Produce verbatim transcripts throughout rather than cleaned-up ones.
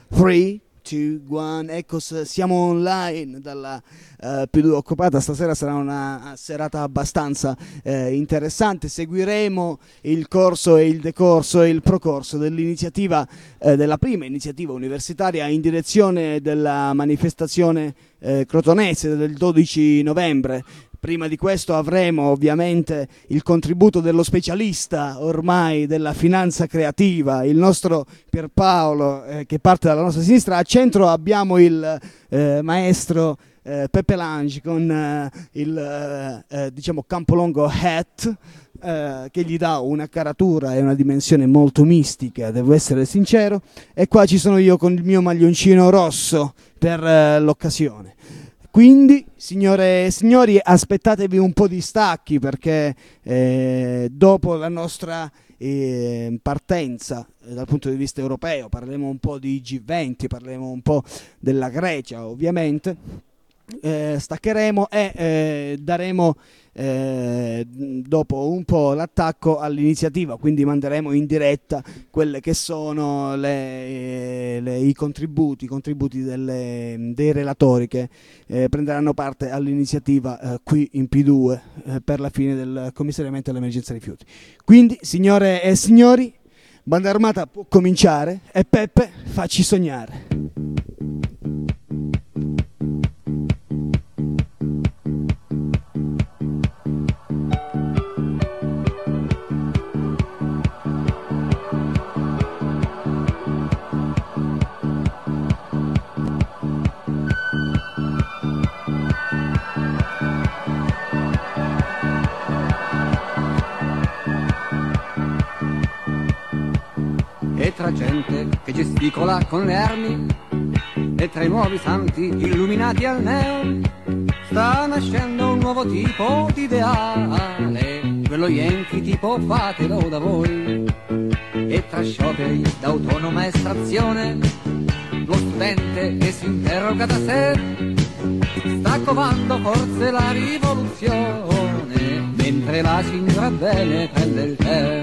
tre, due, uno, ecco, siamo online dalla uh, P due Occupata. Stasera sarà una serata abbastanza uh, interessante. Seguiremo il corso e il decorso e il procorso dell'iniziativa, uh, della prima iniziativa universitaria in direzione della manifestazione uh, crotonese del dodici novembre. Prima di questo avremo ovviamente il contributo dello specialista ormai della finanza creativa, il nostro Pierpaolo, eh, che parte dalla nostra sinistra. A centro abbiamo il eh, maestro eh, Peppe Lange con eh, il eh, eh, diciamo Campolongo hat, eh, che gli dà una caratura e una dimensione molto mistica, devo essere sincero. E qua ci sono io con il mio maglioncino rosso per eh, l'occasione. Quindi, signore e signori, aspettatevi un po' di stacchi, perché eh, dopo la nostra eh, partenza eh, dal punto di vista europeo, parleremo un po' di G venti, parleremo un po' della Grecia, ovviamente, eh, staccheremo e eh, daremo eh, dopo un po' l'attacco all'iniziativa, quindi manderemo in diretta quelle che sono le, le, i contributi, i contributi delle, dei relatori che eh, prenderanno parte all'iniziativa eh, qui in P due eh, per la fine del commissariamento all'emergenza rifiuti. Quindi, signore e signori, Banda Armata può cominciare e Peppe, facci sognare. E tra gente che gesticola con le armi e tra i nuovi santi illuminati al neon sta nascendo un nuovo tipo di ideale, quello Yankee tipo fatelo da voi. E tra scioperi d'autonoma estrazione lo studente che si interroga da sé sta covando forse la rivoluzione, mentre la signora bene prende il tè.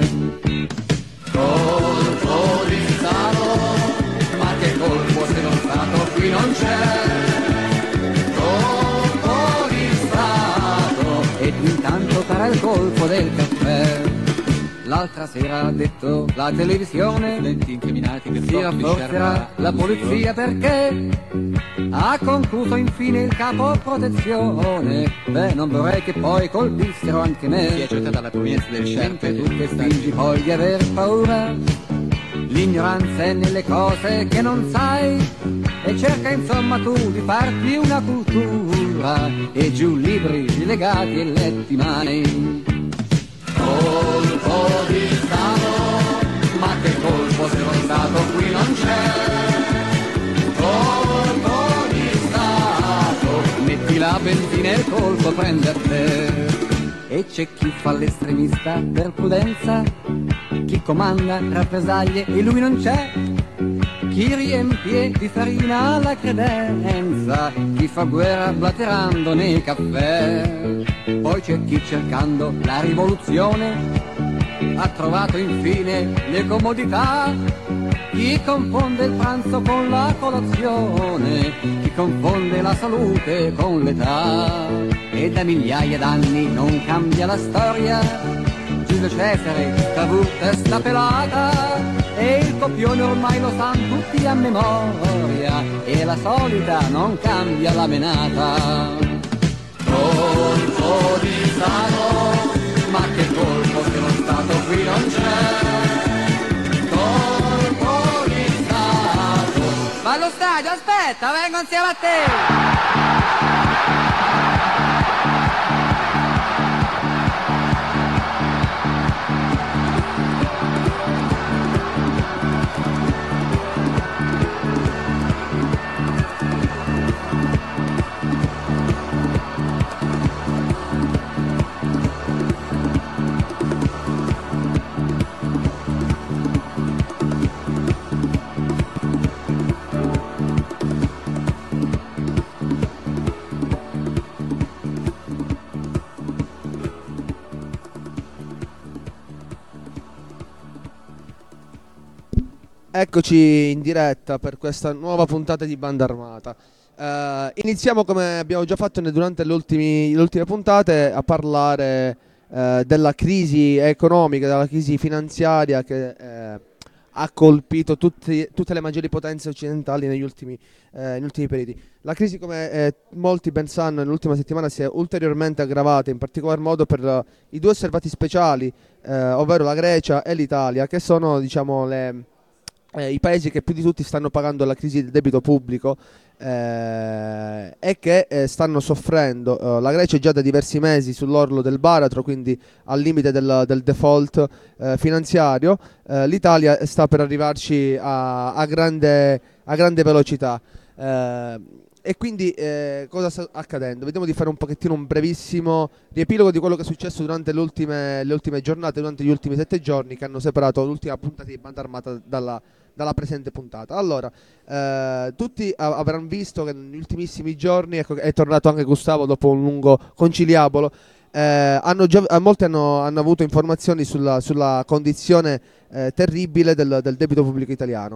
Colpo di Stato, ma che colpo se lo Stato qui non c'è? Colpo di Stato, ed intanto cara il colpo del caffè. L'altra sera ha detto la televisione, studenti incriminati che si rafforzerà la polizia perché ha concluso infine il capo protezione. Beh, non vorrei che poi colpissero anche me. Si è accertata la provenienza del sciarpe. Tu che fingi poi di aver paura, l'ignoranza è nelle cose che non sai, e cerca insomma tu di farti una cultura, e giù libri legati e letti mani. Colpo di Stato, ma che colpo se lo Stato qui non c'è? Colpo di Stato, metti la benzina e il colpo prende a te. E c'è chi fa l'estremista per prudenza, chi comanda rappresaglie e lui non c'è, chi riempie di farina la credenza, chi fa guerra blaterando nei caffè. Poi c'è chi cercando la rivoluzione ha trovato infine le comodità, chi confonde il pranzo con la colazione, chi confonde la salute con l'età. E da migliaia d'anni non cambia la storia, Giulio Cesare, Cavour, testa pelata, e il copione ormai lo sanno tutti a memoria, e la solita non cambia la menata. Colpo di Stato, ma che colpo se lo Stato qui non c'è? Colpo di Stato. Ma allo stadio, aspetta, vengo insieme a te! Eccoci in diretta per questa nuova puntata di Banda Armata. Uh, iniziamo, come abbiamo già fatto durante le, ultimi, le ultime puntate, a parlare uh, della crisi economica, della crisi finanziaria che uh, ha colpito tutti, tutte le maggiori potenze occidentali negli ultimi, uh, negli ultimi periodi. La crisi, come eh, molti ben sanno, nell'ultima settimana si è ulteriormente aggravata, in particolar modo per uh, i due osservati speciali, uh, ovvero la Grecia e l'Italia, che sono, diciamo, le... Eh, i paesi che più di tutti stanno pagando la crisi del debito pubblico eh, e che eh, stanno soffrendo. Uh, la Grecia è già da diversi mesi sull'orlo del baratro, quindi al limite del, del default eh, finanziario. Uh, L'Italia sta per arrivarci a, a, grande, a grande velocità. Uh, E quindi eh, cosa sta accadendo? Vediamo di fare un pochettino un brevissimo riepilogo di quello che è successo durante le ultime, le ultime giornate, durante gli ultimi sette giorni che hanno separato l'ultima puntata di Banda Armata dalla, dalla presente puntata. Allora, eh, tutti av- avranno visto che negli ultimissimi giorni, ecco, è tornato anche Gustavo dopo un lungo conciliabolo. Eh, hanno già, molti hanno, hanno avuto informazioni sulla, sulla condizione eh, terribile del, del debito pubblico italiano.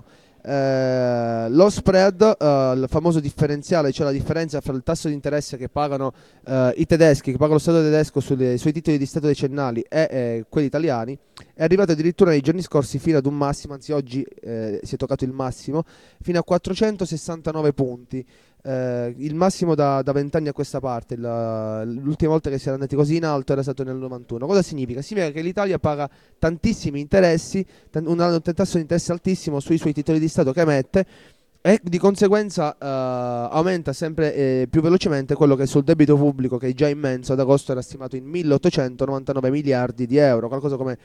Eh, lo spread, eh, il famoso differenziale, cioè la differenza fra il tasso di interesse che pagano eh, i tedeschi, che paga lo Stato tedesco sulle, sui titoli di Stato decennali e eh, quelli italiani, è arrivato addirittura nei giorni scorsi fino ad un massimo, anzi oggi eh, si è toccato il massimo, fino a quattrocentosessantanove punti. Eh, il massimo da vent'anni a questa parte. La, l'ultima volta che si era andati così in alto era stato nel novantuno. Cosa significa? Significa che l'Italia paga tantissimi interessi, t- un, un tasso di interesse altissimo sui suoi titoli di Stato che emette, e di conseguenza eh, aumenta sempre eh, più velocemente quello che è sul debito pubblico, che è già immenso. Ad agosto era stimato in milleottocentonovantanove miliardi di euro, qualcosa come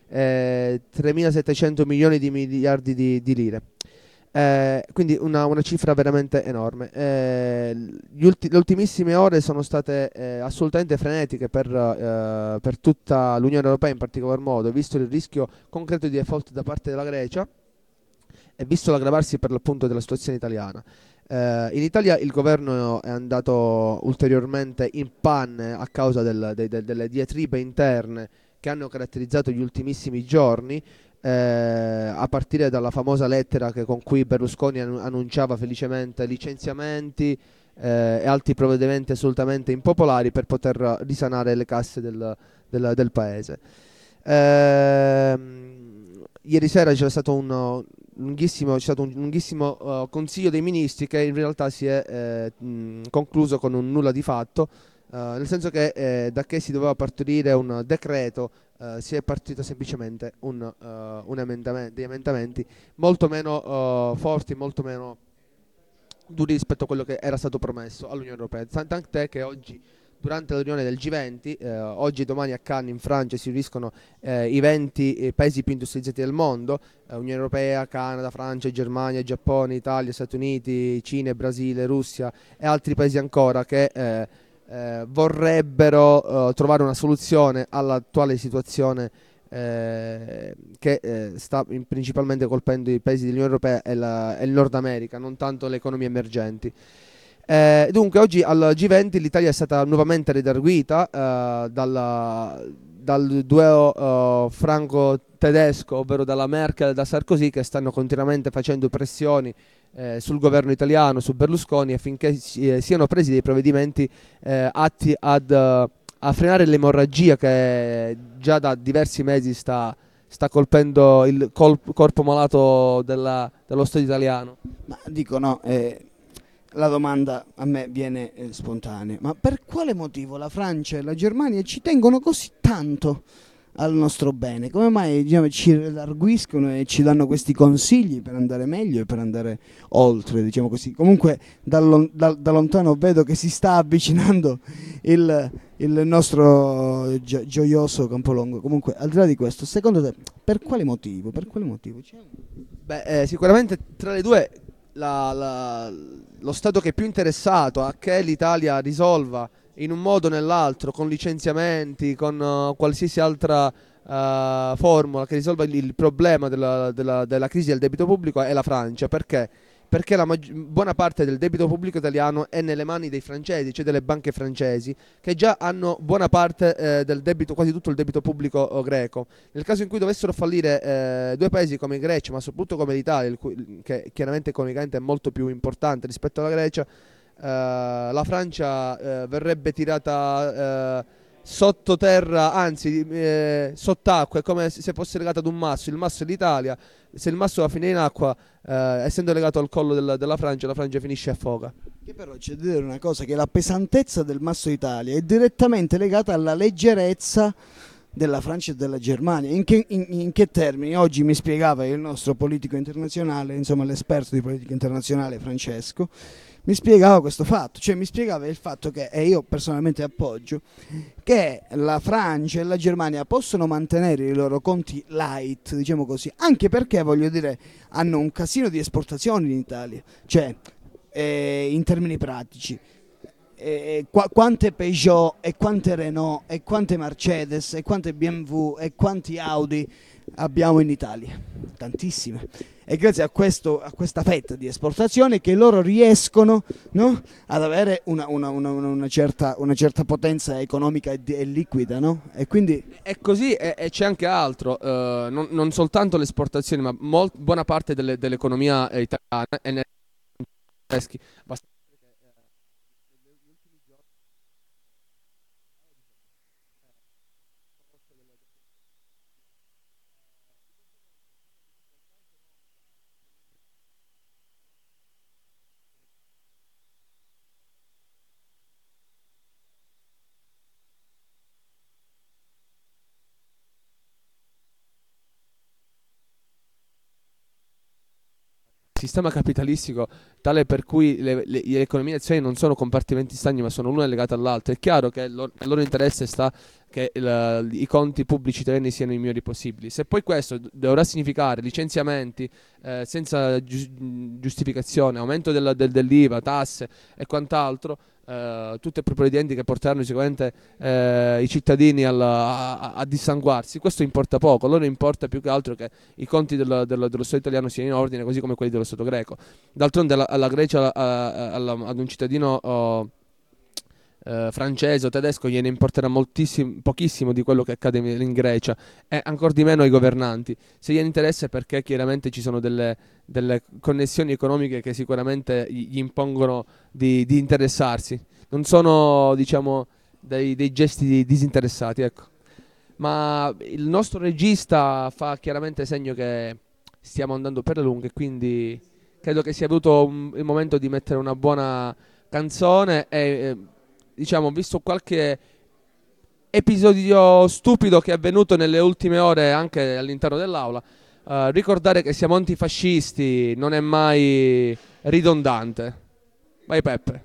eh, tremilasettecento milioni di miliardi di, di lire. Eh, quindi una, una cifra veramente enorme. Eh, ulti- le ultimissime ore sono state eh, assolutamente frenetiche per, eh, per tutta l'Unione Europea in particolar modo, visto il rischio concreto di default da parte della Grecia e visto l'aggravarsi per l'appunto della situazione italiana. Eh, in Italia il governo è andato ulteriormente in panne a causa del, de, de, delle diatribe interne che hanno caratterizzato gli ultimissimi giorni. Eh, a partire dalla famosa lettera che, con cui Berlusconi annu- annunciava felicemente licenziamenti eh, e altri provvedimenti assolutamente impopolari per poter risanare le casse del, del, del paese. Eh, ieri sera c'è stato un lunghissimo, c'è stato un lunghissimo uh, consiglio dei ministri che in realtà si è eh, mh, concluso con un nulla di fatto, uh, nel senso che eh, da che si doveva partorire un decreto, Uh, si è partito semplicemente un, uh, un emendamento, degli emendamenti molto meno uh, forti, molto meno duri rispetto a quello che era stato promesso all'Unione Europea. Tant'è che oggi, durante la riunione del G venti, eh, oggi e domani a Cannes in Francia si riuniscono eh, i venti eh, paesi più industrializzati del mondo, eh, Unione Europea, Canada, Francia, Germania, Giappone, Italia, Stati Uniti, Cina, Brasile, Russia e altri paesi ancora che eh, Eh, vorrebbero eh, trovare una soluzione all'attuale situazione eh, che eh, sta in, principalmente colpendo i paesi dell'Unione Europea e, la, e il Nord America, non tanto le economie emergenti. Eh, dunque oggi al G venti l'Italia è stata nuovamente redarguita eh, dalla, dal duo uh, franco-tedesco, ovvero dalla Merkel e da Sarkozy, che stanno continuamente facendo pressioni Eh, sul governo italiano, su Berlusconi, affinché si, eh, siano presi dei provvedimenti eh, atti ad, uh, a frenare l'emorragia che già da diversi mesi sta, sta colpendo il colp- corpo malato della, dello Stato italiano. Ma dico no, eh, la domanda a me viene eh, spontanea, ma per quale motivo la Francia e la Germania ci tengono così tanto al nostro bene? Come mai, diciamo, ci redarguiscono e ci danno questi consigli per andare meglio e per andare oltre, diciamo così? Comunque da, lon- da, da lontano vedo che si sta avvicinando il, il nostro gio- gioioso Campolongo. Comunque, al di là di questo, secondo te per quale motivo? Per quale motivo? C'è... Beh, eh, sicuramente tra le due la, la, lo Stato che è più interessato a che l'Italia risolva in un modo o nell'altro, con licenziamenti, con uh, qualsiasi altra uh, formula che risolva il, il problema della, della, della crisi del debito pubblico, è la Francia. Perché? perché la maggi- buona parte del debito pubblico italiano è nelle mani dei francesi, cioè delle banche francesi, che già hanno buona parte eh, del debito, quasi tutto il debito pubblico oh, greco. Nel caso in cui dovessero fallire eh, due paesi come Grecia, ma soprattutto come l'Italia, il cui, che chiaramente economicamente è molto più importante rispetto alla Grecia, eh, la Francia eh, verrebbe tirata eh, sottoterra, anzi eh, sott'acqua, è come se fosse legata ad un masso. Il masso è l'Italia, se il masso va fine in acqua, eh, essendo legato al collo del, della Francia, la Francia finisce a foga. Che però c'è da dire una cosa, che la pesantezza del masso Italia è direttamente legata alla leggerezza della Francia e della Germania. In che, in, in che termini? Oggi mi spiegava il nostro politico internazionale, insomma l'esperto di politica internazionale Francesco, mi spiegava questo fatto, cioè mi spiegava il fatto che, e io personalmente appoggio, che la Francia e la Germania possono mantenere i loro conti light, diciamo così, anche perché, voglio dire, hanno un casino di esportazioni in Italia, cioè eh, in termini pratici. E qu- quante Peugeot e quante Renault e quante Mercedes e quante B M W e quanti Audi abbiamo in Italia? Tantissime. E grazie a, questo, a questa fetta di esportazione che loro riescono, no, ad avere una, una, una, una, certa, una certa potenza economica e, e liquida, no? E quindi è così, e, e c'è anche altro, eh, non, non soltanto le esportazioni, ma molt, buona parte delle, dell'economia italiana è nei tedeschi. Basta sistema capitalistico tale per cui le, le, le economie nazionali non sono compartimenti stagni, ma sono l'una legata all'altra. È chiaro che lo, nel loro interesse sta che il, i conti pubblici italiani siano i migliori possibili. Se poi questo dovrà significare licenziamenti eh, senza giu- giustificazione, aumento del, del, dell'I V A, tasse e quant'altro, Uh, tutte provvedimenti che porteranno sicuramente uh, i cittadini alla, a, a dissanguarsi, questo importa poco. A loro importa più che altro che i conti del, del, dello Stato italiano siano in ordine, così come quelli dello Stato greco. D'altronde alla, alla Grecia, alla, alla, ad un cittadino uh, Uh, francese o tedesco gliene importerà moltissimo, pochissimo di quello che accade in Grecia, e ancora di meno ai governanti. Se gliene interessa è perché chiaramente ci sono delle, delle connessioni economiche che sicuramente gli impongono di, di interessarsi. Non sono, diciamo, dei, dei gesti disinteressati, ecco. Ma il nostro regista fa chiaramente segno che stiamo andando per le lunghe, quindi credo che sia venuto un, il momento di mettere una buona canzone e eh, diciamo, visto qualche episodio stupido che è avvenuto nelle ultime ore anche all'interno dell'aula, uh, ricordare che siamo antifascisti non è mai ridondante. Vai Peppe.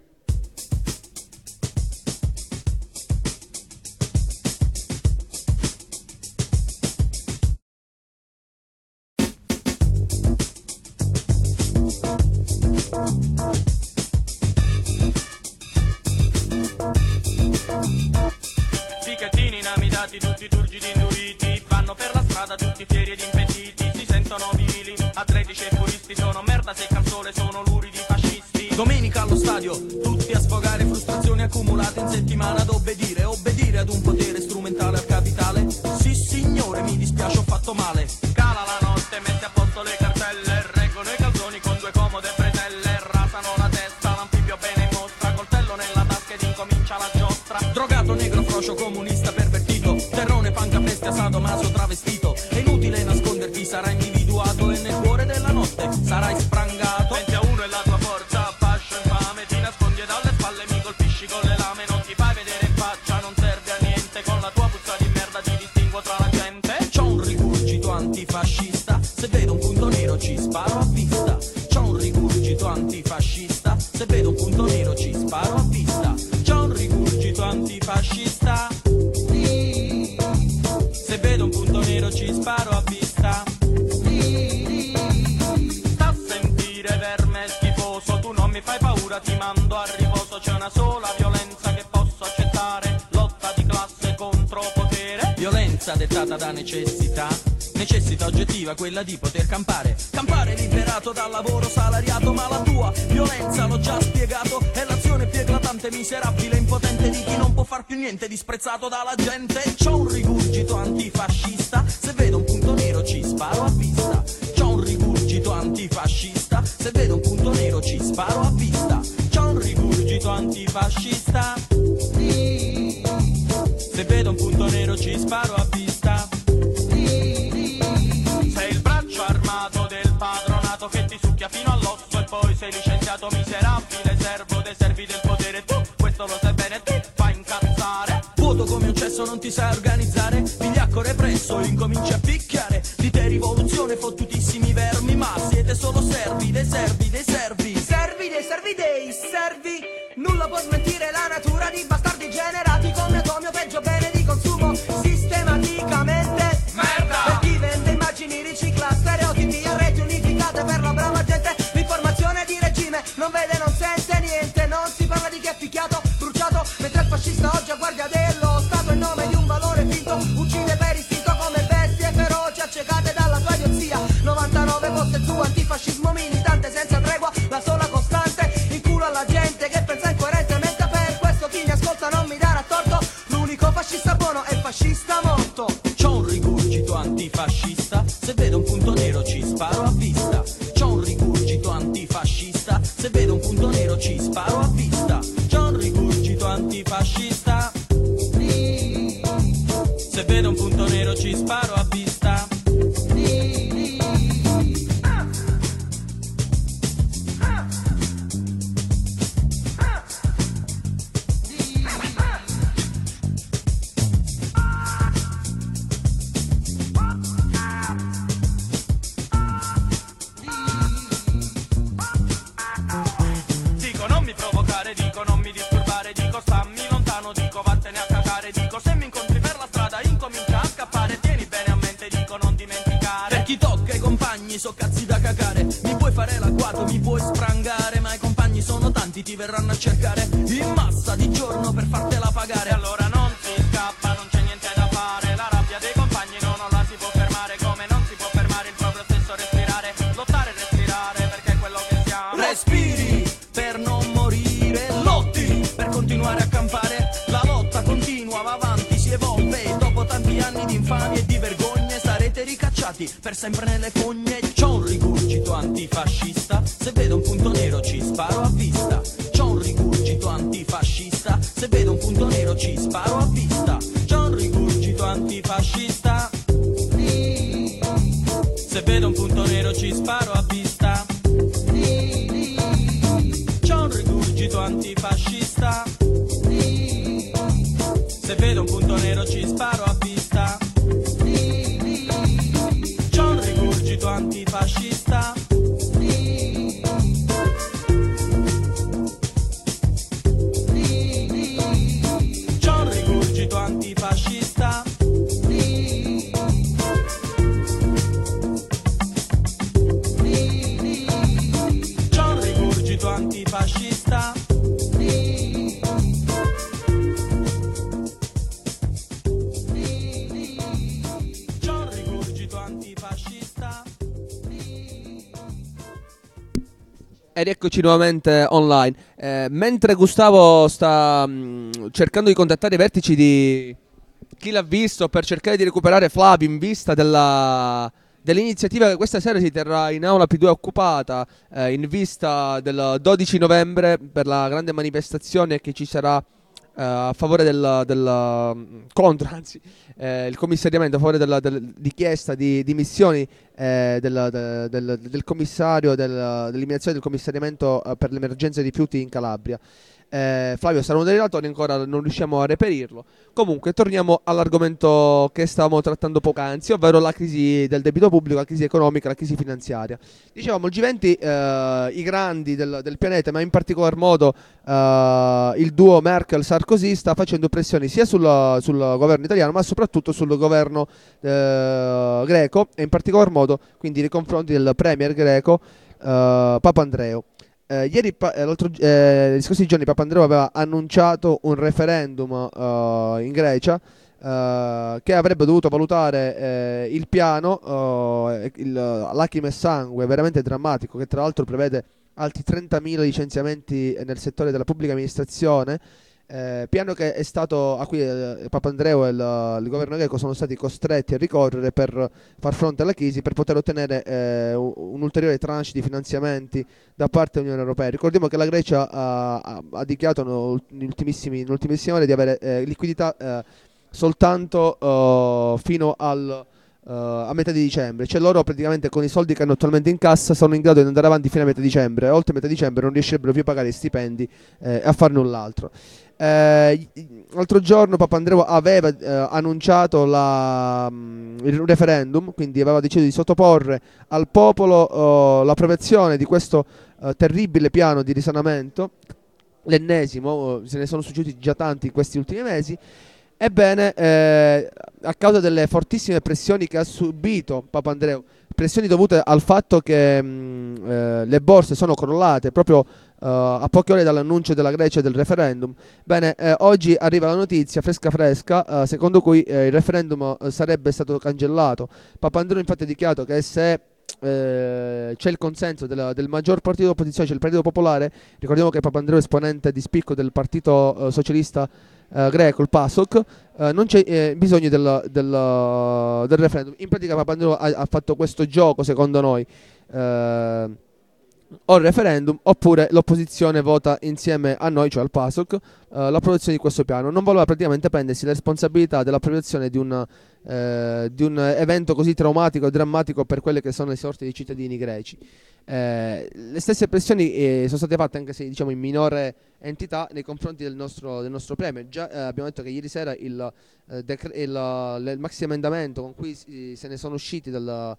Fichettini inamidati, tutti turgidi induriti, vanno per la strada tutti fieri ed impediti, si sentono virili, atletici e puristi, sono merda secca al sole, sono luridi fascisti. Domenica allo stadio, tutti a sfogare frustrazioni accumulate in settimana ad obbedire, obbedire ad un potere strumentale al capitale. Sì signore, mi dispiace, ho fatto male. Cala la notte, mette a posto le cartelle, reggono i calzoni con due comode bretelle, rasano la testa, l'anfibio bene in mostra, coltello nella tasca ed incomincia la giostra. Drogato, negro, frocio, comunista, pervertito, terrone, panca, bestia, sadomaso, travestito. È inutile nasconderti, sarai individuato e nel cuore della notte sarai sprangato. venti a uno è la tua forza, fascio infame, ti nascondi e dalle spalle mi colpisci con le lame, non ti fai vedere in faccia, non serve a niente, con la tua puzza di merda ti distinguo tra la gente. C'ho un rigurgito antifascista, se vedo un punto nero ci sparo a vista. C'ho un rigurgito antifascista, se vedo un punto nero ci sparo a vista. C'ho un rigurgito antifascista, se vedo un punto nero ci sparo a vista. Sta a sentire verme schifoso, tu non mi fai paura, ti mando a riposo. C'è una sola violenza che posso accettare, lotta di classe contro potere. Violenza dettata da necessità, necessità oggettiva quella di poter campare. Campare liberato dal lavoro salariato, ma la tua violenza l'ho già spiegato, è l'azione più eclatante, miserabile, impotente di chi non può far più niente, disprezzato dalla gente. C'ho un rigurgito antifascista, se vedo un punto nero ci sparo a vista. C'ho un rigurgito antifascista, se vedo un punto nero ci sparo a vista. C'ho un rigurgito antifascista, se vedo un punto nero ci sparo a vista. Sei il braccio armato del padronato che ti succhia fino all'osso e poi sei licenziato miserabile, servo dei servi del potere. Tu questo lo sai bene, ti fa incazzare. Vuoto come un cesso, non ti sai organizzare, vigliacco represso, incominci a picchiare. Di te rivoluzione fottutissimi vermi, ma siete solo servi dei servi dei servi. Servi dei servi dei servi. Nulla può smentire la natura di bastardi generati come atomio, peggio bene di consumo sistematicamente. Merda! Per chi vende immagini, ricicla stereotipi a reti unificate per la brava gente. L'informazione di regime non vede, non sente niente. Non si parla di chi è picchiato, bruciato, mentre il fascista oggi a guardia dello Stato in nome di un valore finto uccide per istinto come bestie feroci accecate dalla sua idiozia. novantanove poste tu, antifascismo militante senza tregua, la sola costante, in culo alla gente che pensa incoerentemente. Per questo chi mi ascolta non mi darà torto, l'unico fascista buono è il fascista morto. C'ho un rigurgito antifascista, se vedo un punto nero ci sparo a vista. C'ho un rigurgito antifascista, se vedo un punto nero ci sparo a vista. C'ho un rigurgito antifascista, se vedo un punto nero ci sparo a vista. Dico non mi provocare, dico non mi disturbare, dico stammi lontano, dico vattene a cagare, dico se mi incontri per la strada incomincia a scappare, tieni bene a mente, dico non dimenticare. Per chi tocca i compagni so cazzi da cagare, mi puoi fare l'agguato, mi puoi sprangare, ma i compagni sono tanti, ti verranno a cercare in massa di giorno per fartela pagare. Allora non si scappa, non c'è niente da fare, la rabbia dei compagni no, non la si può fermare, come non si può fermare il proprio stesso respirare, lottare e respirare perché è quello che siamo. Respiri per non morire, lotti per continuare a campare, la lotta continua, va avanti, si evolve e dopo tanti anni di infamie e di vergogne sarete ricacciati per sempre nelle fogne. C'ho un rigurgito antifascista, se vedo un punto nero ci sparo a vista. C'ho un rigurgito antifascista, se vedo un punto nero ci sparo a vista. C'ho un rigurgito antifascista, se vedo un punto nero ci sparo a vista. C'ho un rigurgito antifascista, se vedo un punto nero ci sparo a vista. C'ho un rigurgito antifascista, c'ho un rigurgito antifascista, c'ho un rigurgito antifascista. C'ho un rigurgito antifascista. Ed eccoci nuovamente online. Eh, mentre Gustavo sta mh, cercando di contattare i vertici di Chi l'ha visto per cercare di recuperare Flavio in vista della, dell'iniziativa che questa sera si terrà in aula P due occupata, eh, in vista del dodici novembre per la grande manifestazione che ci sarà eh, a favore del, del contro, anzi eh, il commissariamento a favore della del, richiesta di dimissioni eh, del, del, del, del commissario del, dell'eliminazione del commissariamento eh, per l'emergenza rifiuti in Calabria. Eh, Flavio sarà uno dei relatori, ancora non riusciamo a reperirlo. Comunque torniamo all'argomento che stavamo trattando poc'anzi, ovvero la crisi del debito pubblico, la crisi economica, la crisi finanziaria. Dicevamo il G venti, eh, i grandi del, del pianeta, ma in particolar modo eh, il duo Merkel-Sarkozy sta facendo pressioni sia sul, sul governo italiano ma soprattutto sul governo eh, greco, e in particolar modo quindi nei confronti del premier greco eh, Papandreou. Eh, ieri, pa- eh, gli scorsi giorni Papandreou aveva annunciato un referendum uh, in Grecia uh, eh, che avrebbe dovuto valutare eh, il piano, eh, il, lacrime e sangue veramente drammatico, che tra l'altro prevede altri trentamila licenziamenti nel settore della pubblica amministrazione. Eh, piano che è stato, a cui eh, Papandreou e il, il governo greco sono stati costretti a ricorrere per far fronte alla crisi, per poter ottenere eh, un, un ulteriore tranche di finanziamenti da parte dell'Unione Europea. Ricordiamo che la Grecia ha, ha, ha dichiarato nell'ultimissima ore di avere eh, liquidità eh, soltanto uh, fino al Uh, a metà di dicembre, cioè loro praticamente con i soldi che hanno attualmente in cassa sono in grado di andare avanti fino a metà dicembre, e oltre metà dicembre non riuscirebbero più a pagare stipendi e eh, a far null'altro. Eh, l'altro giorno Papandreou aveva eh, annunciato la, mh, il referendum, quindi aveva deciso di sottoporre al popolo uh, l'approvazione di questo uh, terribile piano di risanamento, l'ennesimo, se ne sono succeduti già tanti in questi ultimi mesi. Ebbene, eh, a causa delle fortissime pressioni che ha subito Papandreou, pressioni dovute al fatto che mh, eh, le borse sono crollate proprio uh, a poche ore dall'annuncio della Grecia del referendum, bene, eh, oggi arriva la notizia fresca fresca, uh, secondo cui eh, il referendum uh, sarebbe stato cancellato. Papandreou infatti ha dichiarato che se Eh, c'è il consenso della, del maggior partito d'opposizione, c'è il Partito Popolare. Ricordiamo che Papandreou è esponente di spicco del Partito eh, Socialista eh, Greco, il PASOK. eh, non c'è eh, bisogno del, del, del referendum. In pratica Papandreou ha, ha fatto questo gioco, secondo noi, eh, o il referendum oppure l'opposizione vota insieme a noi, cioè al PASOK, eh, l'approvazione di questo piano. Non voleva praticamente prendersi la responsabilità dell'approvazione di un, eh, di un evento così traumatico e drammatico per quelle che sono le sorti dei cittadini greci. Eh, le stesse pressioni eh, sono state fatte, anche se diciamo in minore entità, nei confronti del nostro, del nostro premier. Già eh, abbiamo detto che ieri sera il, eh, decre- il, il maxi emendamento con cui si, se ne sono usciti dal,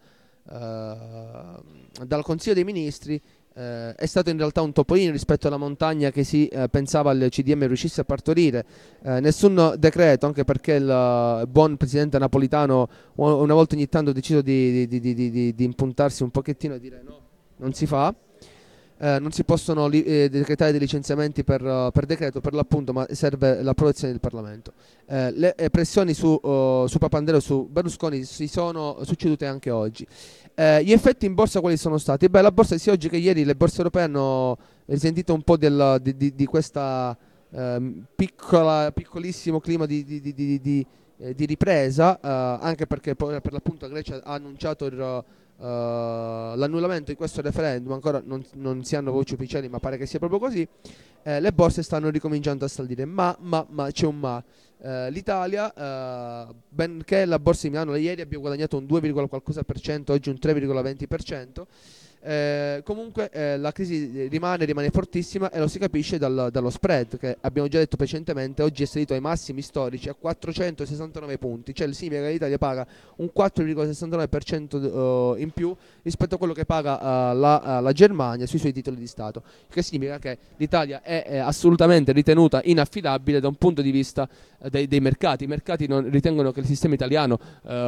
uh, dal Consiglio dei Ministri Uh, è stato in realtà un topolino rispetto alla montagna che si uh, pensava il C D M riuscisse a partorire. Uh, nessun decreto, anche perché il uh, buon presidente napolitano una volta ogni tanto ha deciso di, di, di, di, di, di impuntarsi un pochettino e dire no, non si fa. Uh, non si possono li- eh, decretare dei licenziamenti per, uh, per decreto, per l'appunto, ma serve l'approvazione del Parlamento. Uh, le eh, pressioni su, uh, su Papandreou e su Berlusconi si sono succedute anche oggi. Eh, gli effetti in borsa quali sono stati? Beh, la borsa sia oggi che ieri le borse europee hanno risentito un po' del, di, di, di questa eh, piccola, piccolissimo clima di, di, di, di, di, eh, di ripresa, eh, anche perché poi per l'appunto la Grecia ha annunciato il, uh, l'annullamento di questo referendum. Ancora non, non si hanno voci ufficiali, ma pare che sia proprio così. Eh, le borse stanno ricominciando a salire, ma, ma, ma c'è un ma. Uh, L'Italia, uh, benché la borsa di Milano ieri abbia guadagnato un due, qualcosa per cento, oggi un tre virgola venti per cento, eh, comunque eh, la crisi rimane, rimane fortissima, e lo si capisce dal, dallo spread, che abbiamo già detto precedentemente oggi è salito ai massimi storici a quattrocentosessantanove punti, cioè significa che l'Italia paga un quattro virgola sessantanove per cento uh, in più rispetto a quello che paga uh, la, uh, la Germania sui suoi titoli di Stato, che significa che l'Italia è, è assolutamente ritenuta inaffidabile da un punto di vista uh, dei, dei mercati. I mercati non ritengono che il sistema italiano,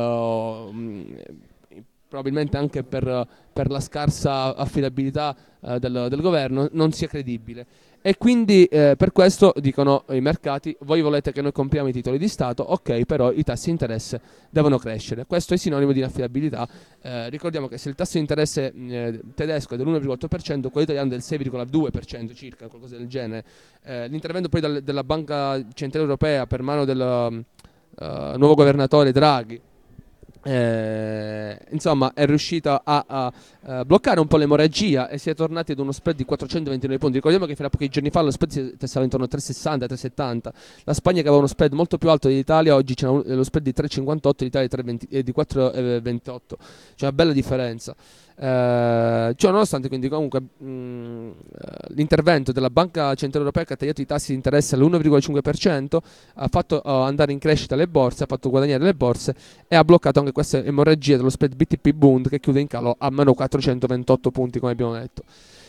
uh, probabilmente anche per, per la scarsa affidabilità uh, del, del governo, non sia credibile, e quindi eh, per questo dicono i mercati: voi volete che noi compriamo i titoli di Stato, ok, però i tassi di interesse devono crescere. Questo è sinonimo di inaffidabilità. Eh, ricordiamo che se il tasso di interesse eh, tedesco è dell'uno virgola otto per cento, quello italiano è del sei virgola due per cento circa, qualcosa del genere. Eh, l'intervento poi dal, della Banca Centrale Europea per mano del uh, nuovo governatore Draghi, Eh, insomma è riuscita a, a, a bloccare un po' l'emorragia, e si è tornati ad uno spread di quattrocentoventinove punti. Ricordiamo che fino a pochi giorni fa lo spread si stava intorno a tre virgola sessanta, tre virgola settanta. La Spagna, che aveva uno spread molto più alto dell'Italia, oggi c'è lo spread di tre virgola cinquantotto, l'Italia di quattro virgola ventotto. C'è una bella differenza. Eh, cioè, nonostante quindi comunque mh, l'intervento della Banca Centrale Europea, che ha tagliato i tassi di interesse all'uno virgola cinque per cento, ha fatto uh, andare in crescita le borse, ha fatto guadagnare le borse, e ha bloccato anche questa emorragia dello spread B T P Bund, che chiude in calo a meno quattrocentoventotto punti, come abbiamo detto.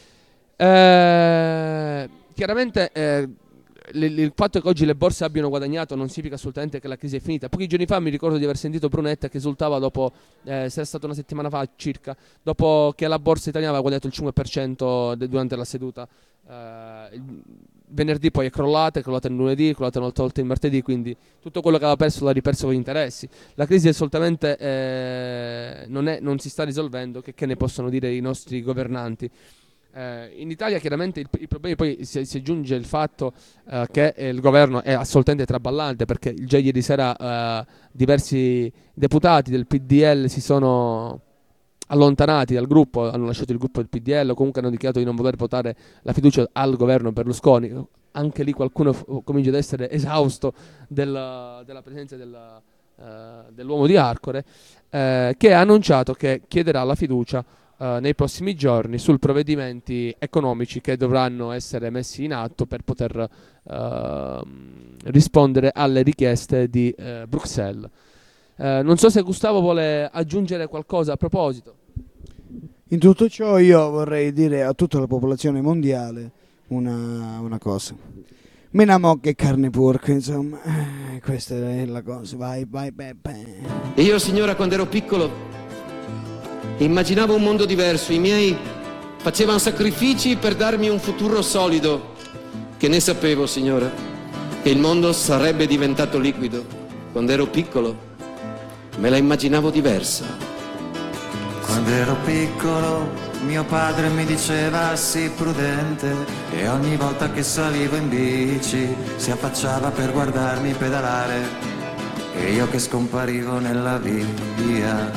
Eh, chiaramente eh, il fatto che oggi le borse abbiano guadagnato non significa assolutamente che la crisi è finita. Pochi giorni fa mi ricordo di aver sentito Brunetta che esultava dopo, eh, se è stata una settimana fa circa, dopo che la borsa italiana aveva guadagnato il cinque per cento de- durante la seduta. Eh, venerdì poi è crollata, è crollata il lunedì, è crollata un'altra volta il martedì, quindi tutto quello che aveva perso l'ha riperso con gli interessi. La crisi assolutamente eh, non, è, non si sta risolvendo, che, che ne possono dire i nostri governanti. Eh, in Italia chiaramente il, i problemi, poi si, si aggiunge il fatto eh, che il governo è assolutamente traballante, perché già ieri sera eh, diversi deputati del P D L si sono allontanati dal gruppo, hanno lasciato il gruppo del P D L, o comunque hanno dichiarato di non voler votare la fiducia al governo Berlusconi. Anche lì qualcuno f- comincia ad essere esausto del, della presenza del, uh, dell'uomo di Arcore, eh, che ha annunciato che chiederà la fiducia uh, nei prossimi giorni sul provvedimenti economici che dovranno essere messi in atto per poter uh, rispondere alle richieste di uh, Bruxelles. Uh, non so se Gustavo vuole aggiungere qualcosa a proposito. In tutto ciò io vorrei dire a tutta la popolazione mondiale una, una cosa. Mena mo che carne porca, insomma, eh, questa è la cosa. Vai, vai, Beppe. Io, signora, quando ero piccolo immaginavo un mondo diverso. I miei facevano sacrifici per darmi un futuro solido. Che ne sapevo, signora, che il mondo sarebbe diventato liquido. Quando ero piccolo me la immaginavo diversa. Quando ero piccolo mio padre mi diceva sii prudente, e ogni volta che salivo in bici si affacciava per guardarmi pedalare, e io che scomparivo nella via.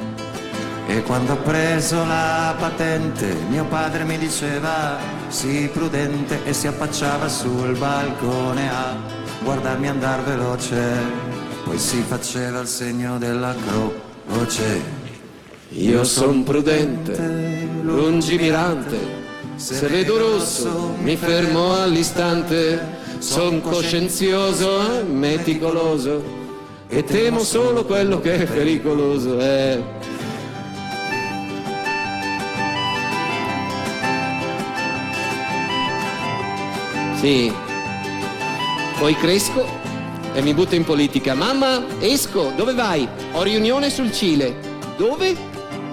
E quando ho preso la patente mio padre mi diceva sii prudente, e si affacciava sul balcone a guardarmi andar veloce, poi si faceva il segno della croce. Io son prudente, lungimirante, se vedo rosso mi fermo all'istante, son coscienzioso e meticoloso, e temo solo quello che è pericoloso. Eh. Sì, poi cresco e mi butto in politica. Mamma, esco, dove vai? Ho riunione sul Cile. Dove?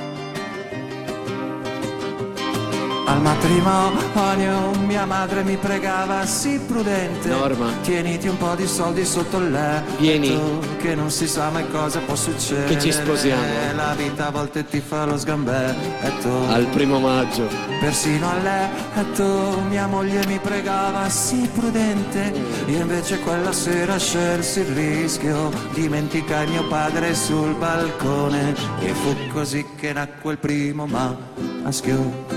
Al matrimonio mia madre mi pregava sii prudente, Norma, tieniti un po' di soldi sotto il letto, vieni, che non si sa mai cosa può succedere, che ci sposiamo. La vita a volte ti fa lo sgambetto. Al primo maggio. Persino a letto mia moglie mi pregava sii prudente, io invece quella sera scelsi il rischio, dimenticai mio padre sul balcone, e fu così che nacque il primo maschio.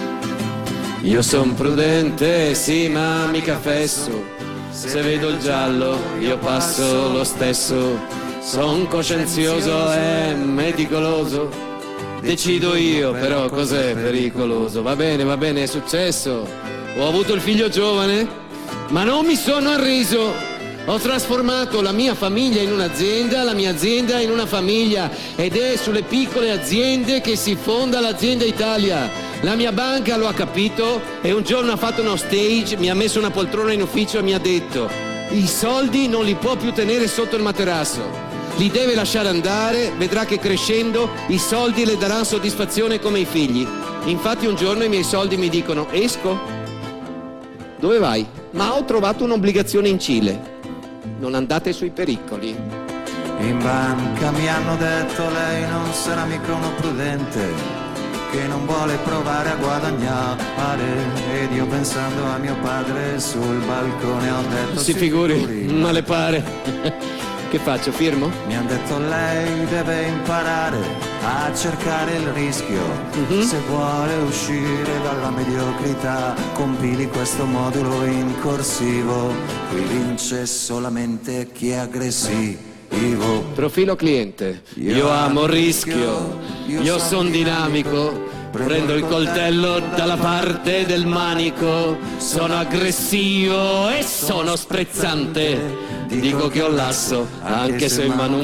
Io son prudente, sì, ma mica fesso. Se vedo il giallo, io passo lo stesso. Son coscienzioso e meticoloso. Decido io, però cos'è pericoloso? Va bene, va bene, è successo. Ho avuto il figlio giovane, ma non mi sono arreso. Ho trasformato la mia famiglia in un'azienda, la mia azienda in una famiglia, ed è sulle piccole aziende che si fonda l'azienda Italia. La mia banca lo ha capito e un giorno ha fatto uno stage, mi ha messo una poltrona in ufficio e mi ha detto: i soldi non li può più tenere sotto il materasso, li deve lasciare andare, vedrà che crescendo i soldi le daranno soddisfazione come i figli. Infatti un giorno i miei soldi mi dicono: esco? Dove vai? Ma ho trovato un'obbligazione in Cile. Non andate sui pericoli. In banca mi hanno detto lei non sarà mica uno prudente, che non vuole provare a guadagnare, ed io pensando a mio padre sul balcone ho detto si figuri, ma le pare. Che faccio, firmo? Mi hanno detto lei deve imparare a cercare il rischio, uh-huh. Se vuole uscire dalla mediocrità compili questo modulo in corsivo, qui vince solamente chi è aggressivo. Profilo cliente. Io, io amo il rischio, io, io son dinamico, prendo il coltello dalla parte del manico, sono aggressivo e sono sprezzante, dico che ho l'asso anche se in mano un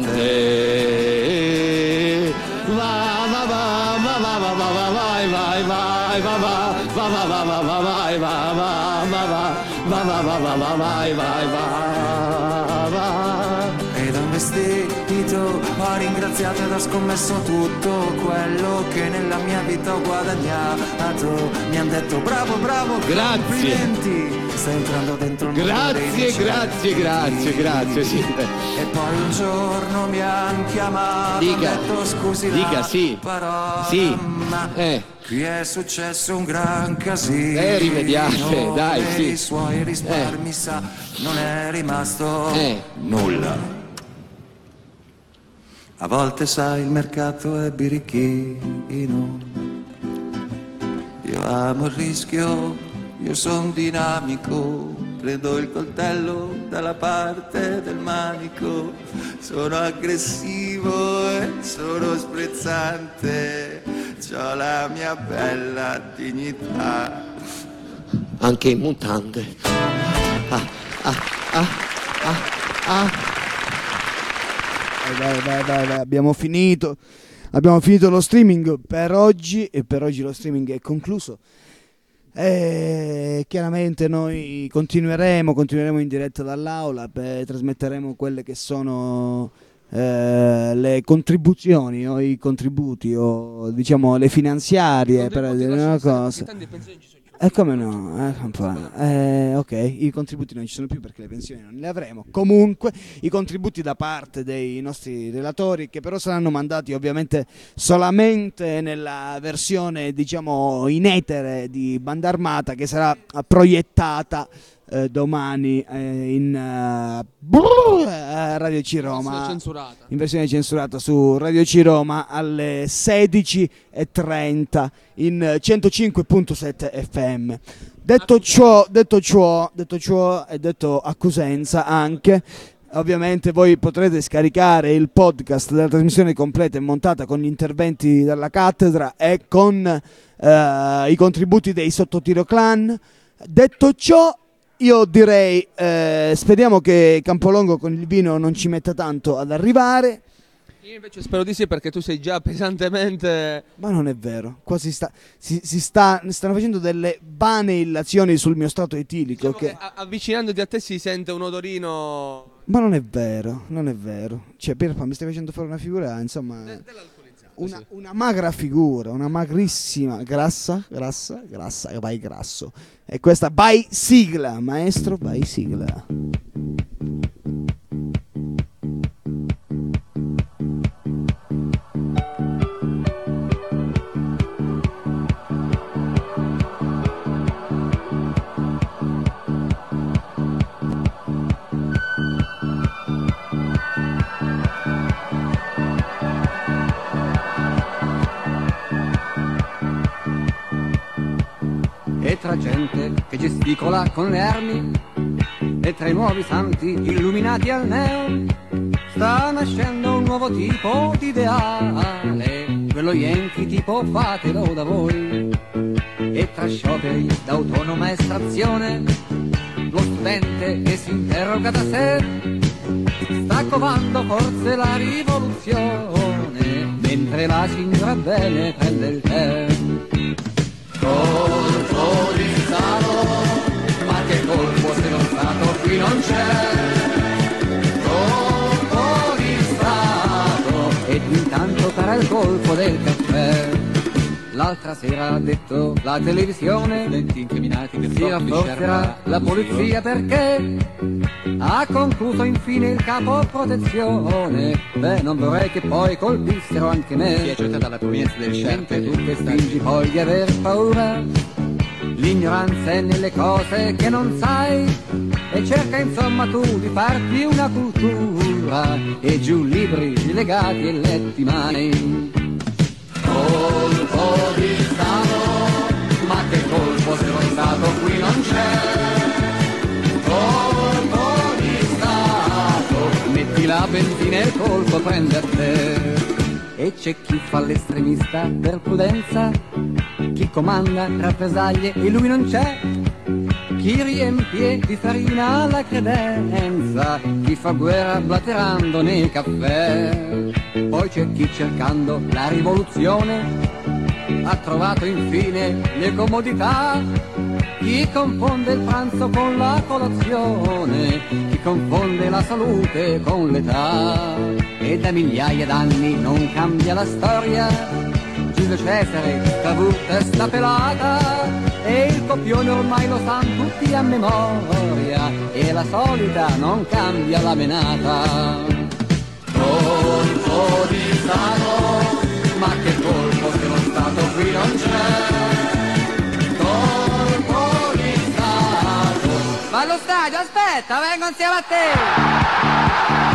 fante. Va va va va va va va va vai vai vai va va va va va va va vai va va va va va va va va vai vai va va. vestito, ho ringraziato ed ho scommesso tutto quello che nella mia vita ho guadagnato. Mi han detto bravo, bravo, grazie, complimenti, stai entrando dentro il mondo dei grazie, grazie, grazie, grazie, sì. E poi un giorno mi han chiamato, dica, han detto scusi dica, la sì, parola, sì, ma eh. qui è successo un gran casino. Eh, rimediate, dai, per sì. i suoi risparmi, Eh. sa, non è rimasto Eh. nulla. A volte sai il mercato è birichino, io amo il rischio, io son dinamico, prendo il coltello dalla parte del manico, sono aggressivo e sono sprezzante, c'ho la mia bella dignità. Anche in mutande. Ah, ah, ah, ah, ah. Vai, vai, vai, vai, abbiamo finito. Abbiamo finito lo streaming per oggi e per oggi lo streaming è concluso. E chiaramente noi continueremo, continueremo in diretta dall'aula, per, trasmetteremo quelle che sono eh, le contribuzioni o i contributi o diciamo le finanziarie per dire una cosa. E come no? Eh, eh, ok, i contributi non ci sono più perché le pensioni non le avremo. Comunque i contributi da parte dei nostri relatori, che però saranno mandati ovviamente solamente nella versione diciamo in etere di Banda Armata, che sarà proiettata eh, domani eh, in uh, Radio C Roma, censurata. in versione censurata su Radio C Roma alle sedici e trenta in centocinque virgola sette F M. Detto ciò, detto ciò, detto ciò e detto accusenza anche, ovviamente voi potrete scaricare il podcast della trasmissione completa e montata con gli interventi della cattedra e con eh, i contributi dei Sottotiro Clan. Detto ciò, io direi eh, speriamo che Campolongo con il vino non ci metta tanto ad arrivare. Io invece spero di sì, perché tu sei già pesantemente... Ma non è vero, qua si sta, si, si sta, stanno facendo delle vane illazioni sul mio stato etilico. Diciamo che... che a- avvicinandoti a te si sente un odorino... Ma non è vero, non è vero. Cioè, Pierpa, mi stai facendo fare una figura, insomma... Una, una magra figura, una magrissima, grassa, grassa, grassa, vai grasso. E questa by sigla, maestro, by sigla. E tra gente che gesticola con le armi e tra i nuovi santi illuminati al neon sta nascendo un nuovo tipo di ideale, quello yankee tipo fatelo da voi. E tra scioperi d'autonoma estrazione lo studente che si interroga da sé sta covando forse la rivoluzione, mentre la signora bene prende il tè. Colpo di Stato, ma che colpo se lo Stato qui non c'è. Colpo di Stato, ed intanto farà il colpo del caffè. L'altra sera ha detto la televisione, si rafforzerà la polizia perché ha concluso infine il capo protezione. Beh, non vorrei che poi colpissero anche me. Si è accettata dalla provenienza del scienze. Tu che spingi poi di aver paura, l'ignoranza è nelle cose che non sai, e cerca insomma tu di farti una cultura, e giù libri legati e letti mani. Colpo di Stato, ma che colpo se lo Stato qui non c'è. Colpo di Stato, metti la benzina e il colpo prende a te. E c'è chi fa l'estremista per prudenza, chi comanda rappresaglie e lui non c'è, chi riempie di farina la credenza, chi fa guerra blaterando nei caffè. Poi c'è chi cercando la rivoluzione ha trovato infine le comodità. Chi confonde il pranzo con la colazione, chi confonde la salute con l'età. E da migliaia d'anni non cambia la storia, Giulio Cesare, Cavour, testa pelata, e il copione ormai lo sanno tutti a memoria, e la solita non cambia la menata. Colpo di Stato, ma che colpo se lo Stato qui non c'è. Colpo di Stato. Ma allo stadio, aspetta, vengo insieme a te.